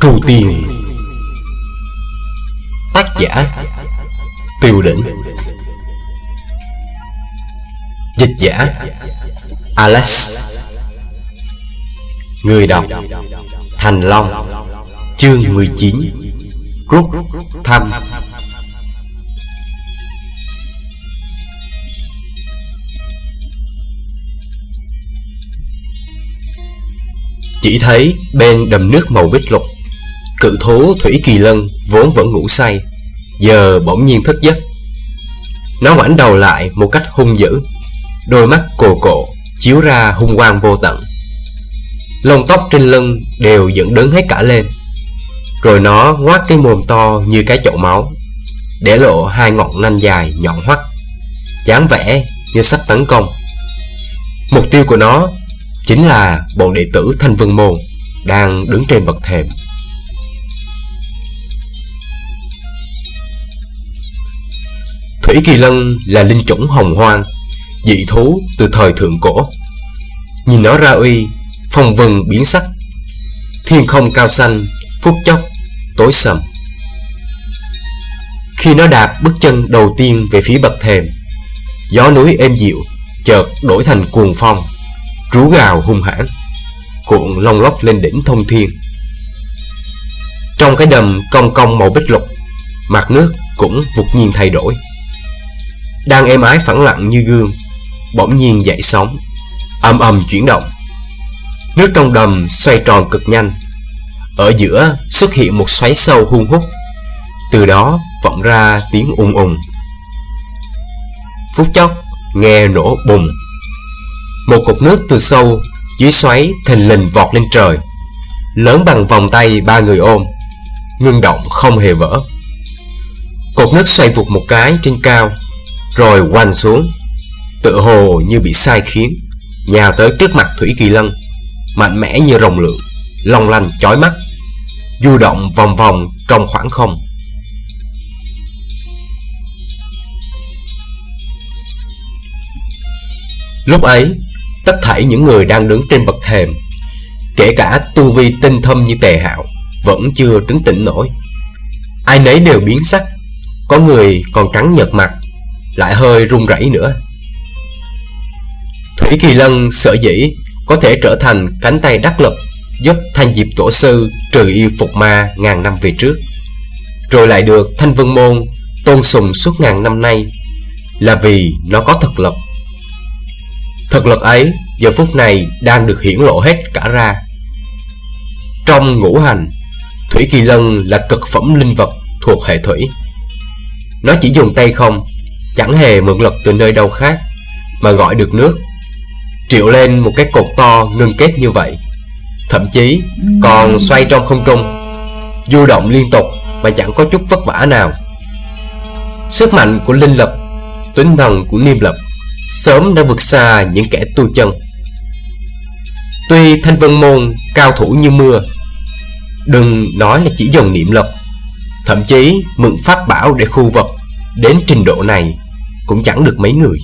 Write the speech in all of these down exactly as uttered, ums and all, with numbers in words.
Thu Tiền. Tác giả Tiêu Đỉnh. Dịch giả Alex. Người đọc Thành Long. Chương mười chín. Rút thăm. Chỉ thấy bên đầm nước màu bích lục, cự thú Thủy Kỳ Lân vốn vẫn ngủ say, giờ bỗng nhiên thức giấc. Nó ngoảnh đầu lại một cách hung dữ, đôi mắt cồ cộ chiếu ra hung quang vô tận. Lông tóc trên lưng đều dựng đứng hết cả lên, rồi nó ngoác cái mồm to như cái chậu máu, để lộ hai ngọn nanh dài nhọn hoắt, dáng vẻ như sắp tấn công. Mục tiêu của nó chính là bọn đệ tử Thanh Vân Môn đang đứng trên bậc thềm. Thủy Kỳ Lân là linh chủng hồng hoang, dị thú từ thời thượng cổ. Nhìn nó ra uy, phong vân biến sắc, thiên không cao xanh phút chốc tối sầm. Khi nó đạp bước chân đầu tiên về phía bậc thềm, gió núi êm dịu chợt đổi thành cuồng phong, rú gào hung hãn, cuộn long lóc lên đỉnh thông thiên. Trong cái đầm cong cong màu bích lục, mặt nước cũng vụt nhiên thay đổi. Đang êm ái phẳng lặng như gương, bỗng nhiên dậy sóng, ầm ầm chuyển động. Nước trong đầm xoay tròn cực nhanh, ở giữa xuất hiện một xoáy sâu hun hút, từ đó vọng ra tiếng ùng ùng. Phút chốc nghe nổ bùng, một cột nước từ sâu dưới xoáy thình lình vọt lên trời, lớn bằng vòng tay ba người ôm, ngưng động không hề vỡ. Cột nước xoay vụt một cái trên cao, rồi quằn xuống, tựa hồ như bị sai khiến, nhào tới trước mặt Thủy Kỳ Lân, mạnh mẽ như rồng lượn, long lanh chói mắt, du động vòng vòng trong khoảng không. Lúc ấy, tất thảy những người đang đứng trên bậc thềm, kể cả tu vi tinh thâm như Tề Hạo, vẫn chưa trấn tĩnh nổi. Ai nấy đều biến sắc, có người còn trắng nhợt mặt, lại hơi run rẩy nữa. Thủy Kỳ Lân sở dĩ có thể trở thành cánh tay đắc lực giúp Thanh Diệp Tổ Sư trừ yêu phục ma ngàn năm về trước, rồi lại được Thanh Vân Môn tôn sùng suốt ngàn năm nay, là vì nó có thực lực. Thực lực ấy giờ phút này đang được hiển lộ hết cả ra. Trong ngũ hành, Thủy Kỳ Lân là cực phẩm linh vật thuộc hệ thủy. Nó chỉ dùng tay không, chẳng hề mượn lực từ nơi đâu khác, mà gọi được nước, triệu lên một cái cột to ngưng kết như vậy, thậm chí còn xoay trong không trung, du động liên tục mà chẳng có chút vất vả nào. Sức mạnh của linh lực, tinh thần của niệm lực sớm đã vượt xa những kẻ tu chân. Tuy Thanh Vân Môn cao thủ như mưa, đừng nói là chỉ dùng niệm lực, thậm chí mượn pháp bảo để khu vật đến trình độ này cũng chẳng được mấy người.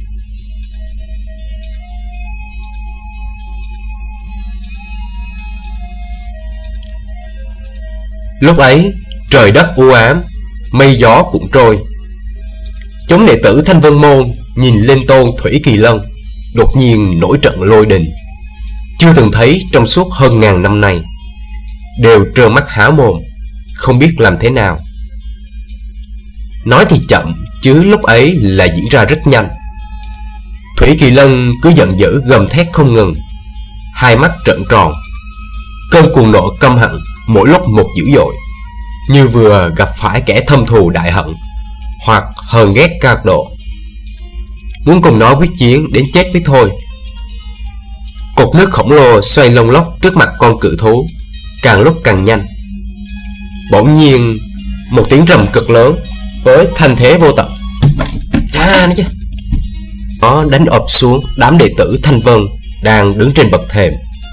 Lúc ấy trời đất u ám, mây gió cuộn trôi. Chúng đệ tử Thanh Vân Môn nhìn lên tôn Thủy Kỳ Lân, đột nhiên nổi trận lôi đình, chưa từng thấy trong suốt hơn ngàn năm nay, đều trơ mắt há mồm, không biết làm thế nào. Nói thì chậm, chứ lúc ấy là diễn ra rất nhanh. Thủy Kỳ Lân cứ giận dữ gầm thét không ngừng, hai mắt trợn tròn, cơn cuồng nộ căm hận mỗi lúc một dữ dội, như vừa gặp phải kẻ thâm thù đại hận hoặc hờn ghét cao độ, muốn cùng nó quyết chiến đến chết mới thôi. Cột nước khổng lồ xoay lông lốc trước mặt con cự thú, càng lúc càng nhanh. Bỗng nhiên một tiếng rầm cực lớn với thanh thế vô tận, cha nó chứ, nó đánh ập xuống đám đệ tử Thanh Vân đang đứng trên bậc thềm.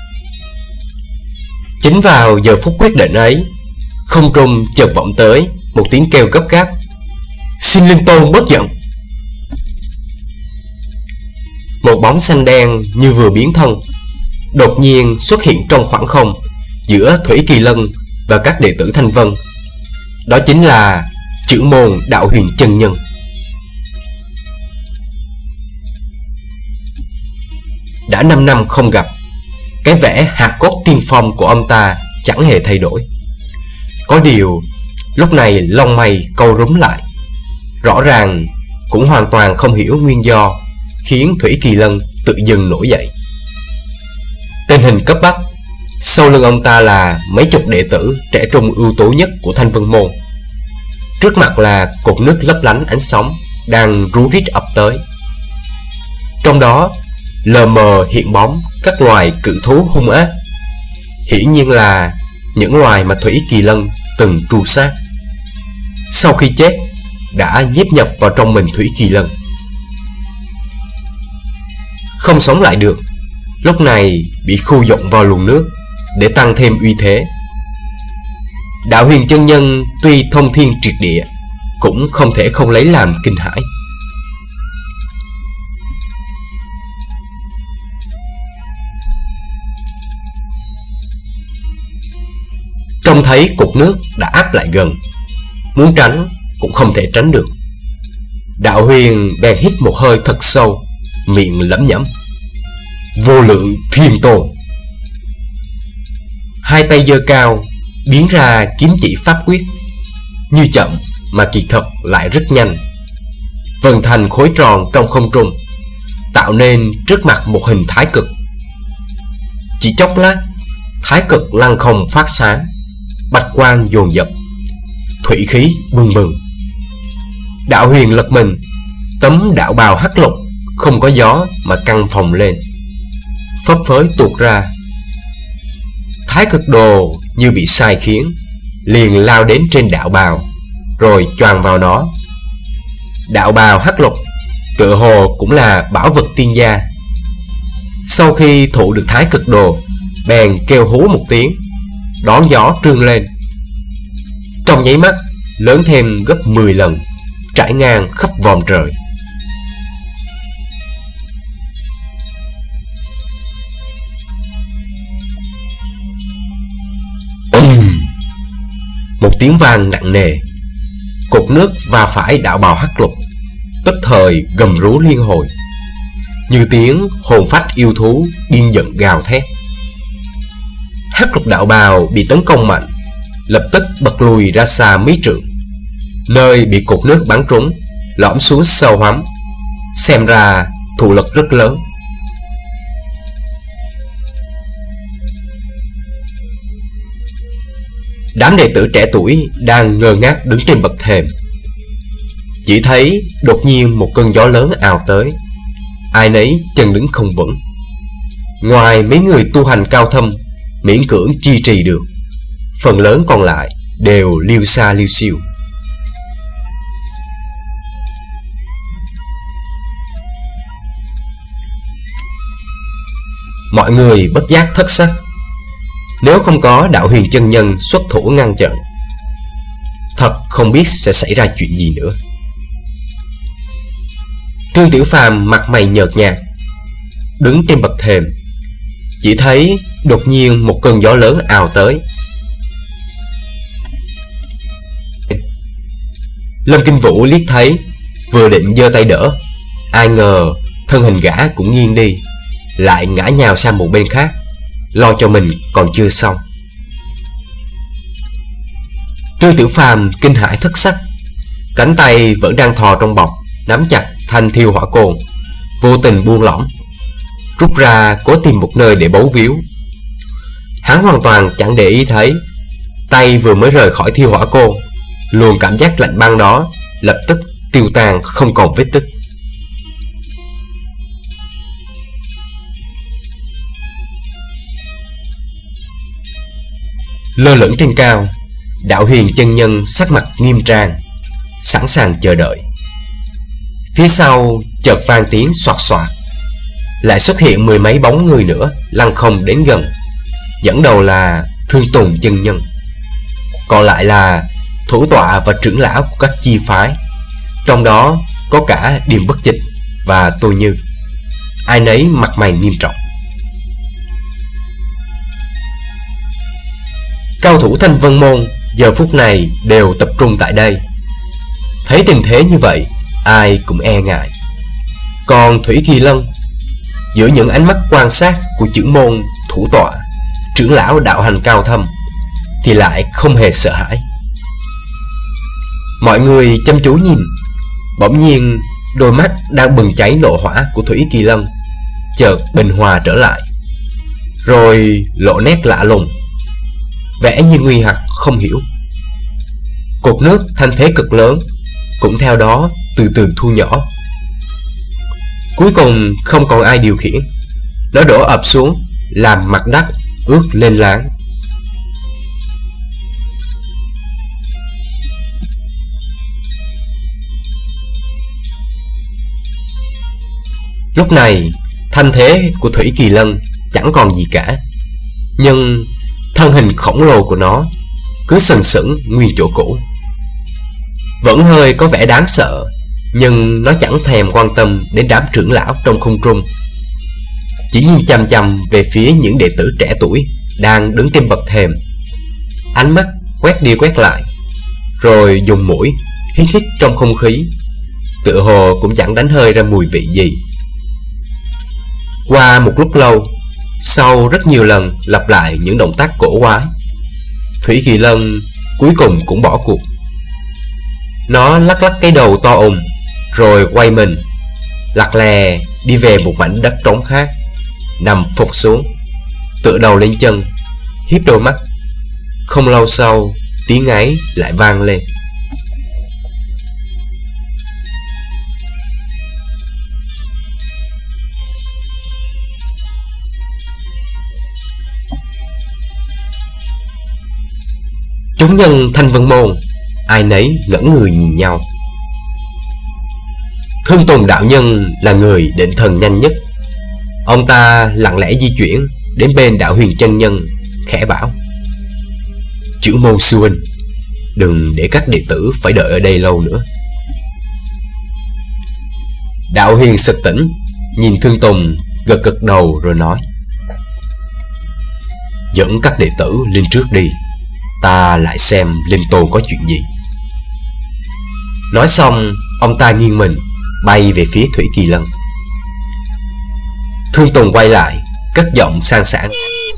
Chính vào giờ phút quyết định ấy, không trung chợt vọng tới một tiếng kêu gấp gáp: "Xin Linh Tôn bớt giận!" Một bóng xanh đen như vừa biến thân, đột nhiên xuất hiện trong khoảng không giữa Thủy Kỳ Lân và các đệ tử Thanh Vân. Đó chính là trưởng môn Đạo Huyền chân nhân. Đã năm năm không gặp, cái vẻ hạt cốt tiên phong của ông ta chẳng hề thay đổi. Có điều lúc này lông mày câu rúm lại, rõ ràng cũng hoàn toàn không hiểu nguyên do khiến Thủy Kỳ Lân tự dưng nổi dậy. Tình hình cấp bách, sau lưng ông ta là mấy chục đệ tử trẻ trung ưu tú nhất của Thanh Vân Môn. Trước mặt là cột nước lấp lánh ánh sóng đang rú rít ập tới. Trong đó lờ mờ hiện bóng các loài cự thú hung ác, hiển nhiên là những loài mà Thủy Kỳ Lân từng tru sát. Sau khi chết đã nhiếp nhập vào trong mình Thủy Kỳ Lân, không sống lại được, lúc này bị khu dụng vào luồng nước để tăng thêm uy thế. Đạo Huyền chân nhân tuy thông thiên triệt địa, cũng không thể không lấy làm kinh hãi. Trông thấy cột nước đã áp lại gần, muốn tránh cũng không thể tránh được. Đạo Huyền bèn hít một hơi thật sâu, miệng lẩm nhẩm: Vô lượng thiên tôn. Hai tay giơ cao, biến ra kiếm chỉ pháp quyết, như chậm mà kỳ thực lại rất nhanh, vần thành khối tròn trong không trung, tạo nên trước mặt một hình thái cực. Chỉ chốc lát, thái cực lăng không phát sáng, bạch quang dồn dập, thủy khí bừng bừng. Đạo Huyền lật mình, tấm đạo bào hắc lục không có gió mà căng phồng lên, phấp phới tuột ra. Thái cực đồ như bị sai khiến, liền lao đến trên đạo bào, rồi choàng vào nó. Đạo bào hắc lục tựa hồ cũng là bảo vật tiên gia. Sau khi thụ được thái cực đồ, bèn kêu hú một tiếng, đón gió trương lên. Trong nháy mắt lớn thêm gấp mười lần, trải ngang khắp vòm trời. Ừm, một tiếng vang nặng nề, cột nước va phải đạo bào hắc lục, tức thời gầm rú liên hồi, như tiếng hồn phách yêu thú điên giận gào thét. Hắc lục đạo bào bị tấn công mạnh, lập tức bật lùi ra xa mấy trượng, nơi bị cột nước bắn trúng lõm xuống sâu hoắm, xem ra thụ lực rất lớn. Đám đệ tử trẻ tuổi đang ngơ ngác đứng trên bậc thềm, chỉ thấy đột nhiên một cơn gió lớn ào tới, ai nấy chân đứng không vững. Ngoài mấy người tu hành cao thâm miễn cưỡng duy trì được, phần lớn còn lại đều liêu xa liêu xiêu. Mọi người bất giác thất sắc. Nếu không có Đạo Huyền chân nhân xuất thủ ngăn chặn, thật không biết sẽ xảy ra chuyện gì nữa. Trương Tiểu Phàm mặt mày nhợt nhạt, đứng trên bậc thềm, chỉ thấy đột nhiên một cơn gió lớn ào tới. Lâm Kinh Vũ liếc thấy, vừa định giơ tay đỡ, ai ngờ thân hình gã cũng nghiêng đi, lại ngã nhào sang một bên khác, lo cho mình còn chưa xong. Trương Tiểu Phàm kinh hãi thất sắc, cánh tay vẫn đang thò trong bọc, nắm chặt thanh thiêu hỏa côn, vô tình buông lỏng, rút ra cố tìm một nơi để bấu víu. Hắn hoàn toàn chẳng để ý thấy, tay vừa mới rời khỏi thiêu hỏa côn, luồng cảm giác lạnh băng đó lập tức tiêu tan không còn vết tích. Lơ lửng trên cao, Đạo Huyền chân nhân sắc mặt nghiêm trang, sẵn sàng chờ đợi. Phía sau chợt vang tiếng xoạt xoạt, lại xuất hiện mười mấy bóng người nữa lăng không đến gần. Dẫn đầu là Thương Tùng chân nhân, còn lại là thủ tọa và trưởng lão của các chi phái, trong đó có cả Điềm Bất Dịch và Tô Như, ai nấy mặt mày nghiêm trọng. Cao thủ Thanh Vân Môn giờ phút này đều tập trung tại đây. Thấy tình thế như vậy, ai cũng e ngại. Còn Thủy Kỳ Lân, giữa những ánh mắt quan sát của trưởng môn thủ tọa, trưởng lão đạo hành cao thâm, thì lại không hề sợ hãi. Mọi người chăm chú nhìn, bỗng nhiên đôi mắt đang bừng cháy nộ hỏa của Thủy Kỳ Lân chợt bình hòa trở lại, rồi lộ nét lạ lùng, vẻ như nguy hoặc không hiểu. Cột nước thanh thế cực lớn cũng theo đó từ từ thu nhỏ. Cuối cùng không còn ai điều khiển, nó đổ ập xuống làm mặt đất ướt lên láng. Lúc này thanh thế của Thủy Kỳ Lân chẳng còn gì cả, nhưng thân hình khổng lồ của nó cứ sừng sững nguyên chỗ cũ. Vẫn hơi có vẻ đáng sợ, nhưng nó chẳng thèm quan tâm đến đám trưởng lão trong không trung, chỉ nhìn chằm chằm về phía những đệ tử trẻ tuổi đang đứng trên bậc thềm. Ánh mắt quét đi quét lại, rồi dùng mũi hít hít trong không khí, tựa hồ cũng chẳng đánh hơi ra mùi vị gì. Qua một lúc lâu, sau rất nhiều lần lặp lại những động tác cổ quái, Thủy Kỳ Lân cuối cùng cũng bỏ cuộc. Nó lắc lắc cái đầu to ùng, rồi quay mình lặt lè đi về một mảnh đất trống khác, nằm phục xuống, tựa đầu lên chân, híp đôi mắt. Không lâu sau, tiếng ấy lại vang lên. Chúng nhân Thanh Vân Môn ai nấy ngẩn người nhìn nhau. Thương Tùng đạo nhân là người định thần nhanh nhất. Ông ta lặng lẽ di chuyển đến bên Đạo Huyền chân nhân, khẽ bảo: "Chữ môn sư huynh, đừng để các đệ tử phải đợi ở đây lâu nữa." Đạo Huyền sực tỉnh, nhìn Thương Tùng, gật gật đầu rồi nói: "Dẫn các đệ tử lên trước đi, ta lại xem Linh Tôn có chuyện gì." Nói xong, ông ta nghiêng mình bay về phía Thủy Kỳ Lân. Thương Tùng quay lại, cất giọng sang sảng: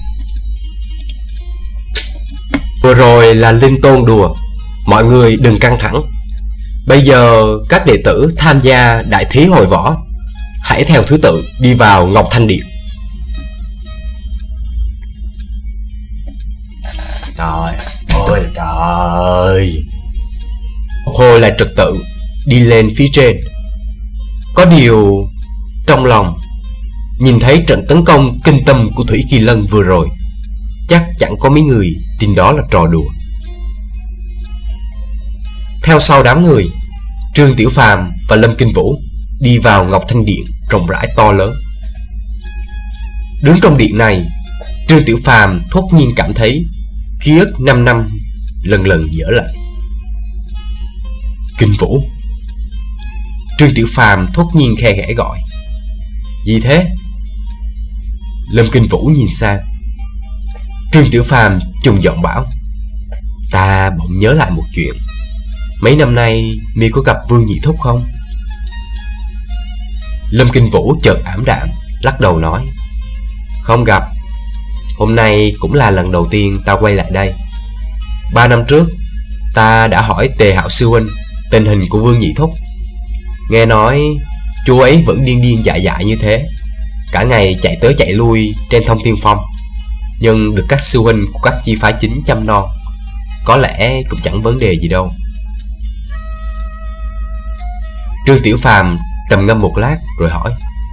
"Vừa rồi là Linh Tôn đùa, mọi người đừng căng thẳng. Bây giờ các đệ tử tham gia đại thí hội võ, hãy theo thứ tự đi vào Ngọc Thanh Điện." Trời ơi trời! Hồi lại trật tự đi lên phía trên. Có điều trong lòng nhìn thấy trận tấn công kinh tâm của Thủy Kỳ Lân vừa rồi, chắc chẳng có mấy người tin đó là trò đùa. Theo sau đám người, Trương Tiểu Phàm và Lâm Kinh Vũ đi vào Ngọc Thanh Điện rộng rãi to lớn. Đứng trong điện này, Trương Tiểu Phàm thốt nhiên cảm thấy ký ức năm năm lần lần dở lại. "Kinh Vũ!" Trương Tiểu Phàm thốt nhiên khe khẽ gọi. "Gì thế?" Lâm Kinh Vũ nhìn sang. Trương Tiểu Phàm trùng giọng bảo: "Ta bỗng nhớ lại một chuyện. Mấy năm nay mi có gặp Vương Nhị Thúc không?" Lâm Kinh Vũ chợt ảm đạm, lắc đầu nói: "Không gặp. Hôm nay cũng là lần đầu tiên ta quay lại đây. Ba năm trước, ta đã hỏi Tề Hạo sư huynh tình hình của Vương Nhị Thúc. Nghe nói chú ấy vẫn điên điên dại dại như thế, cả ngày chạy tới chạy lui trên Thông Thiên Phong, nhưng được các sư huynh của các chi phái chính chăm nom, có lẽ cũng chẳng vấn đề gì đâu." Trương Tiểu Phàm trầm ngâm một lát rồi hỏi: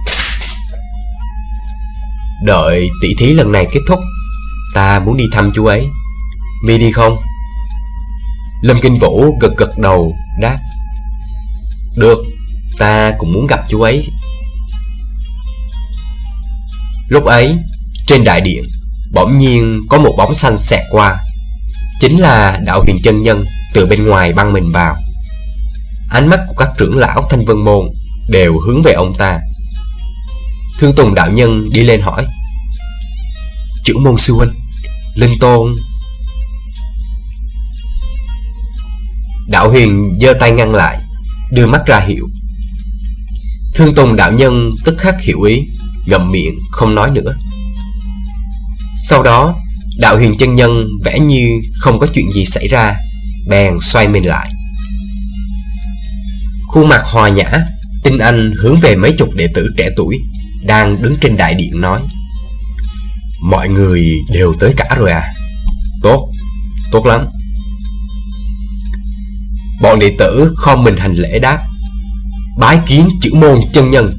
"Đợi tỷ thí lần này kết thúc, ta muốn đi thăm chú ấy, mi đi không?" Lâm Kinh Vũ gật gật đầu đáp: "Được, ta cũng muốn gặp chú ấy." Lúc ấy, trên đại điện bỗng nhiên có một bóng xanh xẹt qua. Chính là Đạo Huyền chân nhân từ bên ngoài băng mình vào. Ánh mắt của các trưởng lão Thanh Vân Môn đều hướng về ông ta. Thương Tùng đạo nhân đi lên hỏi: "Chữ môn sư huynh, Linh Tôn..." Đạo Huyền giơ tay ngăn lại, đưa mắt ra hiệu. Thương Tùng đạo nhân tức khắc hiểu ý, ngậm miệng không nói nữa. Sau đó Đạo Huyền chân nhân vẻ như không có chuyện gì xảy ra, bèn xoay mình lại. Khuôn mặt hòa nhã, tinh anh hướng về mấy chục đệ tử trẻ tuổi đang đứng trên đại điện nói: mọi người đều tới cả rồi à? Tốt, tốt lắm. Bọn đệ tử khom mình hành lễ đáp: bái kiến chữ môn chân nhân.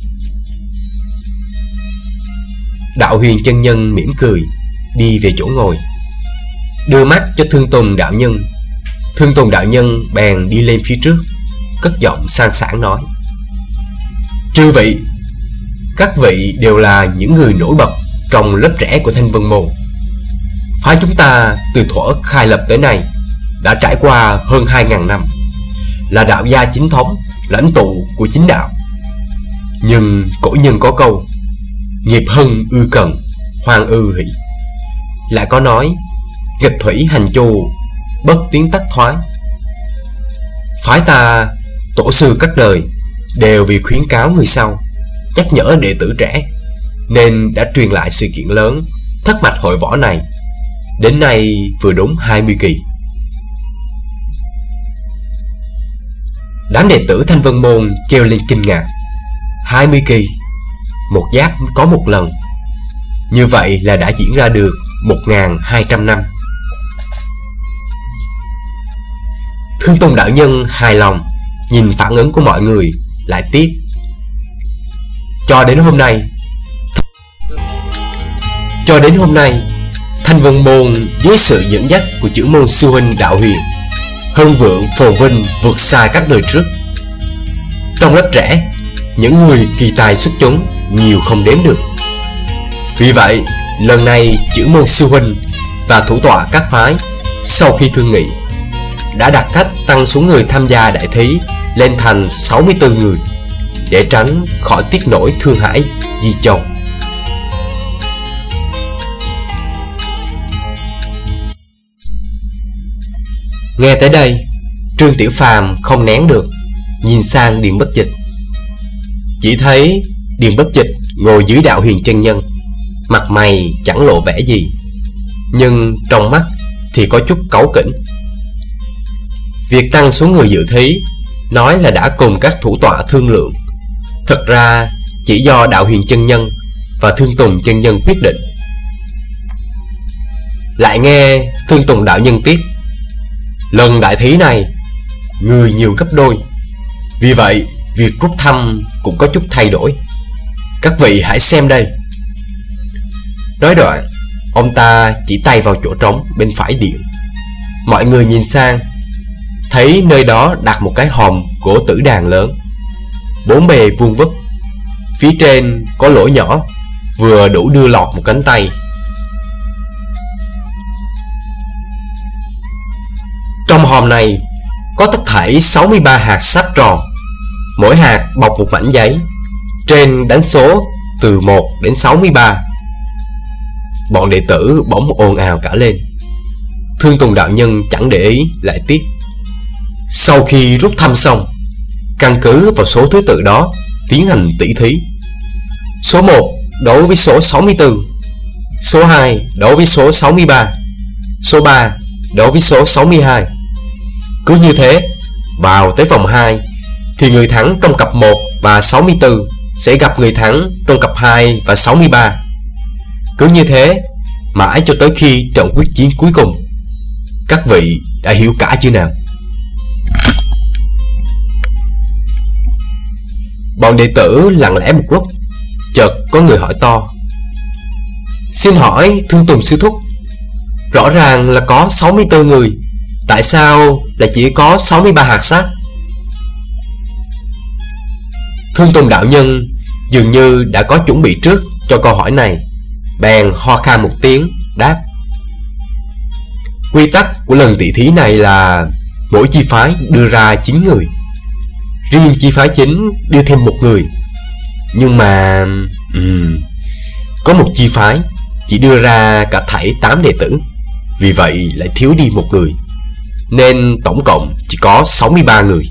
Đạo Huyền chân nhân mỉm cười, đi về chỗ ngồi, đưa mắt cho Thương Tùng đạo nhân. Thương Tùng đạo nhân bèn đi lên phía trước, cất giọng sang sảng nói: chư vị, các vị đều là những người nổi bật trong lớp trẻ của Thanh Vân Môn. Phái chúng ta từ thuở khai lập tới nay đã trải qua hơn hai ngàn năm, là đạo gia chính thống, lãnh tụ của chính đạo. Nhưng cổ nhân có câu: nghiệp hưng ư cần, hoang ư hỷ. Lại có nói: nghịch thủy hành chu, bất tiến tắc thoái. Phái ta tổ sư các đời đều vì khuyến cáo người sau, nhắc nhở đệ tử trẻ, nên đã truyền lại sự kiện lớn thất mạch hội võ này. Đến nay vừa đúng hai mươi kỳ. Đám đệ tử Thanh Vân Môn kêu lên kinh ngạc. Hai mươi kỳ, một giáp có một lần. Như vậy là đã diễn ra được một nghìn hai trăm năm. Thương Tùng đạo nhân hài lòng nhìn phản ứng của mọi người, lại tiếp: Cho đến hôm nay Cho đến hôm nay Thanh Vân Môn dưới sự dẫn dắt của chữ môn sư huynh Đạo Huyền hưng vượng phồn vinh vượt xa các đời trước. Trong lớp trẻ, những người kỳ tài xuất chúng nhiều không đếm được. Vì vậy, lần này chữ môn sư huynh và thủ tọa các phái sau khi thương nghị đã đặt cách tăng số người tham gia đại thí lên thành sáu mươi tư người, để tránh khỏi tiết nổi Thương Hải Di Châu. Nghe tới đây, Trương Tiểu Phàm không nén được, nhìn sang Điền Bất Dịch. Chỉ thấy Điền Bất Dịch ngồi dưới Đạo Huyền chân nhân, mặt mày chẳng lộ vẻ gì, nhưng trong mắt thì có chút cáu kỉnh. Việc tăng số người dự thí nói là đã cùng các thủ tọa thương lượng, thật ra chỉ do Đạo Huyền chân nhân và Thương Tùng chân nhân quyết định. Lại nghe Thương Tùng đạo nhân tiếp: Lần đại thí này người nhiều gấp đôi, vì vậy việc rút thăm cũng có chút thay đổi. Các vị hãy xem đây. Nói đoạn, ông ta chỉ tay vào chỗ trống bên phải điện. Mọi người nhìn sang, thấy nơi đó đặt một cái hòm gỗ tử đàn lớn, bốn bề vuông vức, phía trên có lỗ nhỏ vừa đủ đưa lọt một cánh tay. Trong hòm này có tất thảy sáu mươi ba hạt sáp tròn, mỗi hạt bọc một mảnh giấy, trên đánh số từ một đến sáu mươi ba. Bọn đệ tử bỗng ồn ào cả lên. Thương Tùng đạo nhân chẳng để ý, lại tiếp: Sau khi rút thăm xong, căn cứ vào số thứ tự đó tiến hành tỷ thí. Số một đấu với số sáu mươi tư, số hai đấu với số sáu mươi ba, số ba đấu với số sáu mươi hai. Cứ như thế, vào tới vòng hai thì người thắng trong cặp một và sáu mươi tư sẽ gặp người thắng trong cặp hai và sáu mươi ba. Cứ như thế mãi cho tới khi trận quyết chiến cuối cùng. Các vị đã hiểu cả chưa nào? Bọn đệ tử lặng lẽ một lúc, chợt có người hỏi to: Xin hỏi Thương Tùng sư thúc, rõ ràng là có sáu mươi tư người, tại sao lại chỉ có sáu mươi ba hạt sáp? Thương Tùng đạo nhân dường như đã có chuẩn bị trước cho câu hỏi này, bèn ho khan một tiếng đáp: Quy tắc của lần tỷ thí này là mỗi chi phái đưa ra chín người, riêng chi phái chính đưa thêm một người. Nhưng mà um, có một chi phái chỉ đưa ra cả thảy tám đệ tử, vì vậy lại thiếu đi một người. nên tổng cộng chỉ có sáu mươi ba người.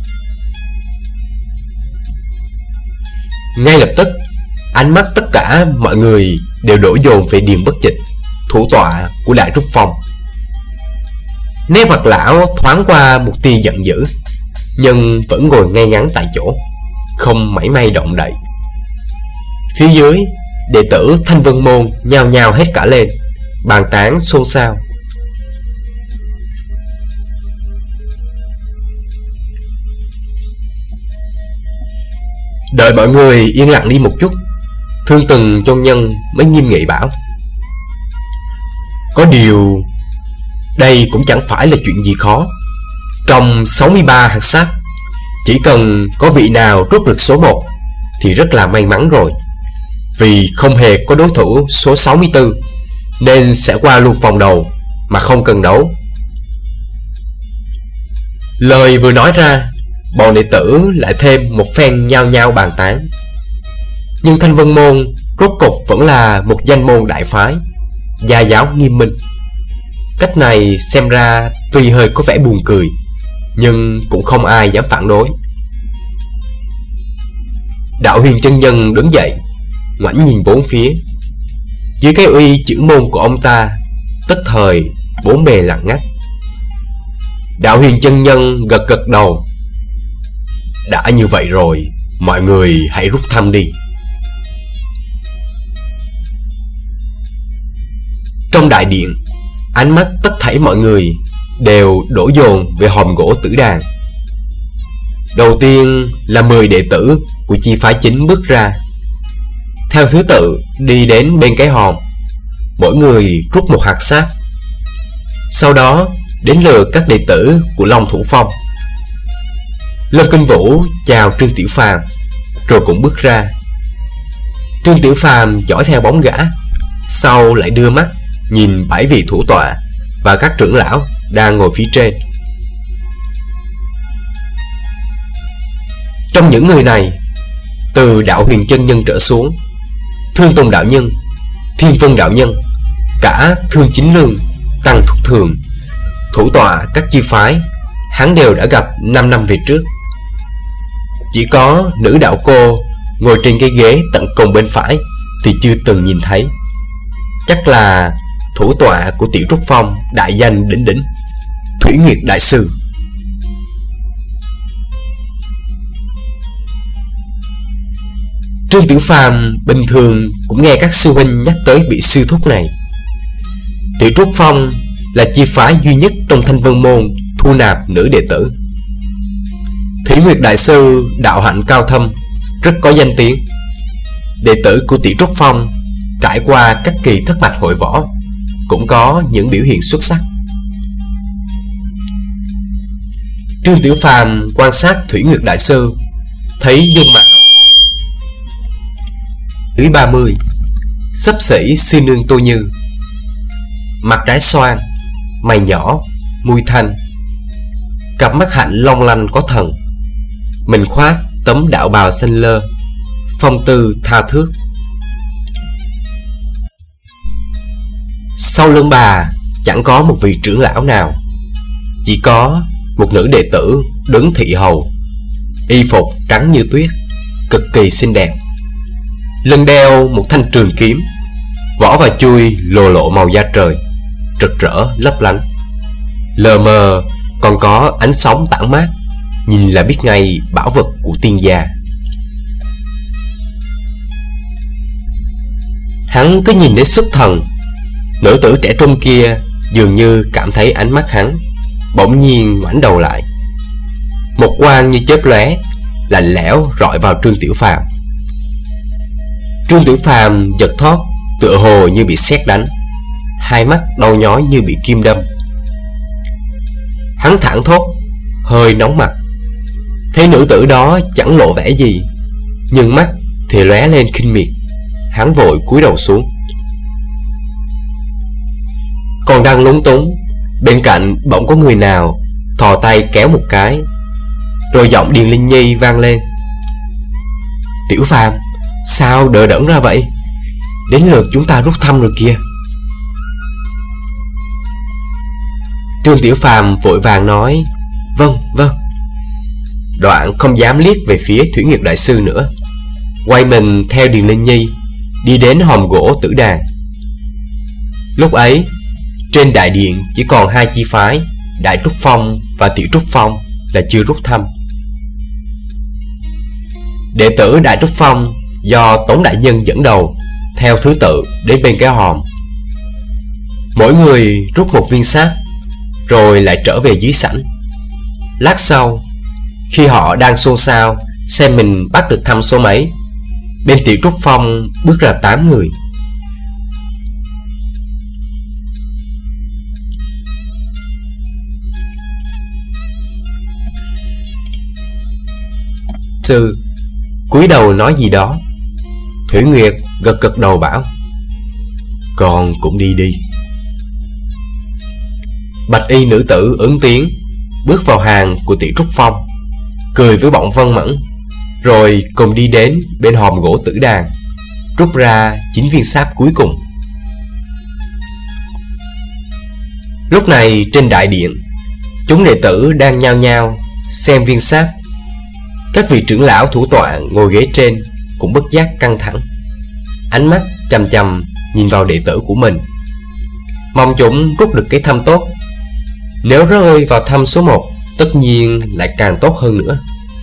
Ngay lập tức, ánh mắt tất cả mọi người đều đổ dồn về Điền Bất Dịch, thủ tọa của Đại Trúc Phong. Nét mặt lão thoáng qua một tia giận dữ, nhưng vẫn ngồi ngay ngắn tại chỗ, không mảy may động đậy. Phía dưới, đệ tử Thanh Vân Môn nhao nhao hết cả lên, bàn tán xôn xao. Đợi mọi người yên lặng đi một chút, Thương Từng Chân Nhân mới nghiêm nghị bảo: có điều đây cũng chẳng phải là chuyện gì khó. Trong sáu mươi ba hạt sáp, chỉ cần có vị nào rút được số một thì rất là may mắn rồi. Vì không hề có đối thủ số sáu mươi tư, nên sẽ qua luôn vòng đầu mà không cần đấu. Lời vừa nói ra, bọn đệ tử lại thêm một phen nhao nhao bàn tán. Nhưng Thanh Vân Môn rốt cục vẫn là một danh môn đại phái, gia giáo nghiêm minh. Cách này xem ra tuy hơi có vẻ buồn cười, nhưng cũng không ai dám phản đối. Đạo Huyền chân nhân đứng dậy, ngoảnh nhìn bốn phía. Dưới cái uy chữ môn của ông ta, tức thời bốn bề lặng ngắt. Đạo Huyền chân nhân gật gật đầu: đã như vậy rồi, mọi người hãy rút thăm đi. Trong đại điện, ánh mắt tất thảy mọi người đều đổ dồn về hòm gỗ tử đàn. Đầu tiên là mười đệ tử của chi phái chính bước ra, theo thứ tự đi đến bên cái hòm, mỗi người rút một hạt sáp. Sau đó đến lượt các đệ tử của Long Thủ Phong. Lâm Kinh Vũ chào Trương Tiểu Phàm rồi cũng bước ra. Trương Tiểu Phàm dõi theo bóng gã, sau lại đưa mắt nhìn bảy vị thủ tọa và các trưởng lão đang ngồi phía trên. Trong những người này, từ Đạo Huyền chân nhân trở xuống, Thương Tùng đạo nhân, Thiên Vân đạo nhân, cả Thương Chính Lương, Tăng Thúc Thường, thủ tọa các chi phái, hắn đều đã gặp năm năm về trước. Chỉ có nữ đạo cô ngồi trên cái ghế tận cùng bên phải thì chưa từng nhìn thấy. Chắc là thủ tọa của Tiểu Trúc Phong đại danh đỉnh đỉnh, Thủy Nguyệt đại sư. Trương Tiểu Phàm bình thường cũng nghe các sư huynh nhắc tới vị sư thúc này. Tiểu Trúc Phong là chi phái duy nhất trong Thanh Vân Môn thu nạp nữ đệ tử. Thủy Nguyệt đại sư đạo hạnh cao thâm, rất có danh tiếng. Đệ tử của Tiểu Trúc Phong trải qua các kỳ thất mạch hội võ cũng có những biểu hiện xuất sắc. Trương Tiểu Phàm quan sát Thủy Nguyệt đại sư, thấy dung mặt dưới ba mươi, xấp xỉ sư nương Tô Như, mặt trái xoan, mày nhỏ, môi thanh, cặp mắt hạnh long lanh có thần. Mình khoác tấm đạo bào xanh lơ, phong tư tha thước. Sau lưng bà chẳng có một vị trưởng lão nào, chỉ có một nữ đệ tử đứng thị hầu, y phục trắng như tuyết, cực kỳ xinh đẹp. Lưng đeo một thanh trường kiếm, vỏ và chuôi lồ lộ màu da trời, rực rỡ lấp lánh. Lờ mờ còn có ánh sóng tản mát, nhìn là biết ngay bảo vật của tiên gia. Hắn cứ nhìn đến xuất thần. Nữ tử trẻ trung kia dường như cảm thấy ánh mắt hắn, bỗng nhiên ngoảnh đầu lại. Một quang như chớp lóe, lạnh lẽo rọi vào Trương Tiểu Phàm. Trương Tiểu Phàm giật thót, tựa hồ như bị sét đánh, hai mắt đau nhói như bị kim đâm. Hắn thảng thốt, hơi nóng mặt. Thấy nữ tử đó chẳng lộ vẻ gì, nhưng mắt thì lóe lên khinh miệt. Hắn vội cúi đầu xuống. Còn đang lúng túng, bên cạnh bỗng có người nào thò tay kéo một cái, rồi giọng Điền Linh Nhi vang lên: Tiểu Phàm, sao đờ đẫn ra vậy? Đến lượt chúng ta rút thăm rồi kìa. Trương Tiểu Phàm vội vàng nói: Vâng, vâng. Đoạn không dám liếc về phía Thủy Nguyệt đại sư nữa, quay mình theo Điền Linh Nhi đi đến hòm gỗ Tử Đàn. Lúc ấy trên đại điện chỉ còn hai chi phái, Đại Trúc Phong và Tiểu Trúc Phong là chưa rút thăm. Đệ tử Đại Trúc Phong do Tống đại nhân dẫn đầu theo thứ tự đến bên cái hòm. Mỗi người rút một viên sáp, rồi lại trở về dưới sảnh. Lát sau, khi họ đang xôn xao xem mình bắt được thăm số mấy, bên Tiểu Trúc Phong bước ra tám người. Sư cúi đầu nói gì đó. Thủy Nguyệt gật gật đầu bảo: Con cũng đi đi. Bạch y nữ tử ứng tiếng bước vào hàng của Tiểu Trúc Phong, cười với bọn Vân Mẫn, rồi cùng đi đến bên hòm gỗ Tử Đàn, rút ra chín viên sáp cuối cùng. Lúc này trên đại điện, chúng đệ tử đang nhao nhao xem viên sáp. Các vị trưởng lão thủ tọa ngồi ghế trên cũng bất giác căng thẳng, ánh mắt chằm chằm nhìn vào đệ tử của mình, mong chúng rút được cái thăm tốt. Nếu rơi vào thăm số một, tất nhiên lại càng tốt hơn nữa.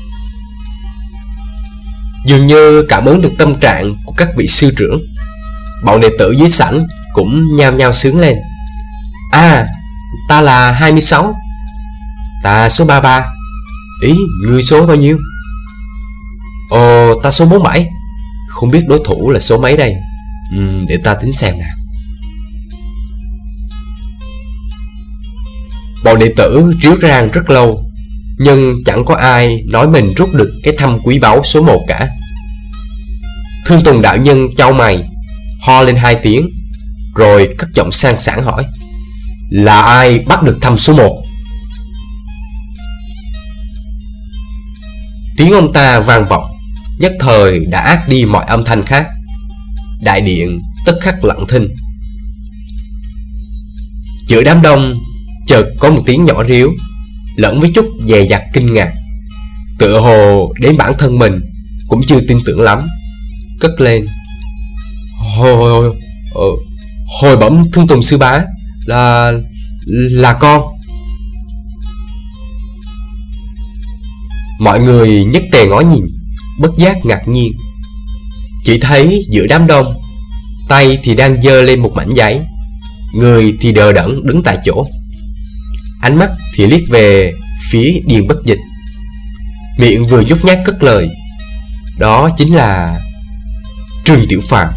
Dường như cảm ứng được tâm trạng của các vị sư trưởng, bọn đệ tử dưới sảnh cũng nhao nhao sướng lên. À, ta là hai mươi sáu. Ta số ba mươi ba. Ý, ngươi số bao nhiêu? Ồ, ta số bốn mươi bảy. Không biết đối thủ là số mấy đây. ừ, Để ta tính xem nào. Bọn đệ tử ríu rang rất lâu, nhưng chẳng có ai nói mình rút được cái thăm quý báu số một cả. Thương Tùng đạo nhân chau mày, ho lên hai tiếng, rồi cất giọng sang sảng hỏi: Là ai bắt được thăm số một? Tiếng ông ta vang vọng, nhất thời đã át đi mọi âm thanh khác. Đại điện tức khắc lặng thinh. Giữa đám đông chợt có một tiếng nhỏ ríu, lẫn với chút dè dặt kinh ngạc, tựa hồ đến bản thân mình cũng chưa tin tưởng lắm, cất lên: Hồi, hồi, hồi, hồi bẩm Thương Tùng sư bá, là là con. Mọi người nhất tề ngó nhìn, bất giác ngạc nhiên. Chỉ thấy giữa đám đông, tay thì đang giơ lên một mảnh giấy, người thì đờ đẫn đứng tại chỗ, ánh mắt thì liếc về phía Điền Bất Dịch, miệng vừa nhút nhát cất lời: Đó chính là Trương Tiểu Phàm.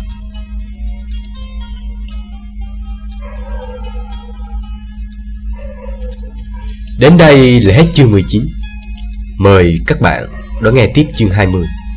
Đến đây là hết chương mười chín. Mời các bạn đón nghe tiếp chương hai mươi.